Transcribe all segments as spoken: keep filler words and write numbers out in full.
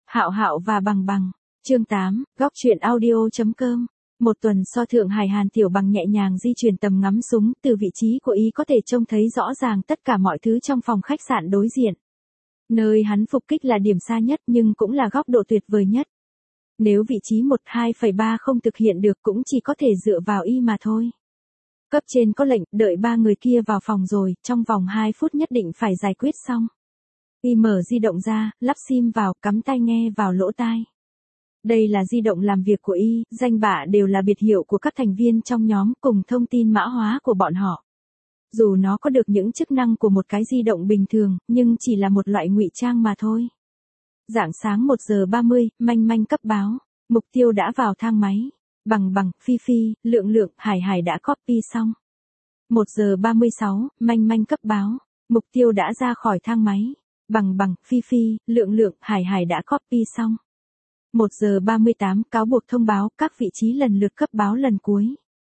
Hạo Hạo và Bằng Bằng. Chương tám, góc truyện audio chấm com. Một tuần so Thượng Hải Hàn Tiểu Bằng nhẹ nhàng di chuyển tầm ngắm súng, từ vị trí của y có thể trông thấy rõ ràng tất cả mọi thứ trong phòng khách sạn đối diện. Nơi hắn phục kích là điểm xa nhất nhưng cũng là góc độ tuyệt vời nhất. Nếu vị trí một hai ba không thực hiện được cũng chỉ có thể dựa vào y mà thôi. Cấp trên có lệnh, đợi ba người kia vào phòng rồi, trong vòng hai phút nhất định phải giải quyết xong. Y mở di động ra, lắp sim vào, cắm tai nghe vào lỗ tai. Đây là di động làm việc của y, danh bạ đều là biệt hiệu của các thành viên trong nhóm cùng thông tin mã hóa của bọn họ. Dù nó có được những chức năng của một cái di động bình thường, nhưng chỉ là một loại ngụy trang mà thôi. Rạng sáng một giờ ba mươi, Manh Manh cấp báo, mục tiêu đã vào thang máy. Bằng Bằng, Phi Phi, Lượng Lượng, Hải Hải đã copy xong. một giờ ba mươi sáu, Manh Manh cấp báo, mục tiêu đã ra khỏi thang máy. Bằng Bằng, Phi Phi, Lượng Lượng, Hải Hải đã copy xong. một giờ ba mươi tám, cáo buộc thông báo các vị trí lần lượt cấp báo lần cuối.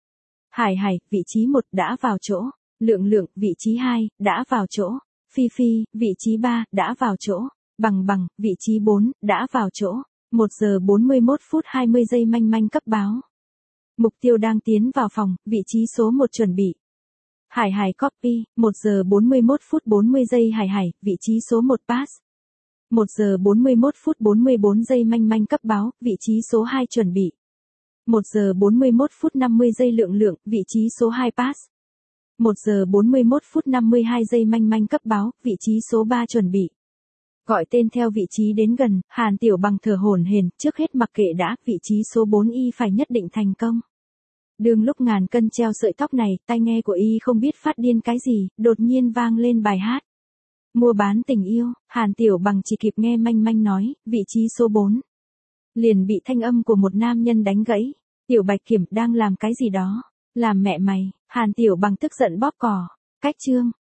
Hải Hải, vị trí một đã vào chỗ. Lượng Lượng, vị trí hai, đã vào chỗ. Phi Phi, vị trí ba, đã vào chỗ. Bằng Bằng, vị trí bốn, đã vào chỗ. một giờ bốn mươi mốt phút hai mươi giây Manh Manh cấp báo. Mục tiêu đang tiến vào phòng, vị trí số một chuẩn bị. Hải Hải copy, một giờ bốn mươi mốt phút bốn mươi giây Hải Hải, vị trí số một pass. một giờ bốn mươi mốt phút bốn mươi bốn giây Manh Manh cấp báo, vị trí số hai chuẩn bị. một giờ bốn mươi mốt phút năm mươi giây Lượng Lượng, vị trí số hai pass. một giờ bốn mươi mốt phút năm mươi hai giây Manh Manh cấp báo, vị trí số ba chuẩn bị. Gọi tên theo vị trí đến gần, Hàn Tiểu Bằng thở hổn hển, trước hết mặc kệ đã, vị trí số bốn y phải nhất định thành công. Đương lúc ngàn cân treo sợi tóc này, tai nghe của y không biết phát điên cái gì, đột nhiên vang lên bài hát. Mua bán tình yêu, Hàn Tiểu Bằng chỉ kịp nghe Manh Manh nói, vị trí số bốn. Liền bị thanh âm của một nam nhân đánh gãy. Tiểu Bạch Kiểm đang làm cái gì đó? Làm mẹ mày, Hàn Tiểu Bằng tức giận bóp cò. Cách chương,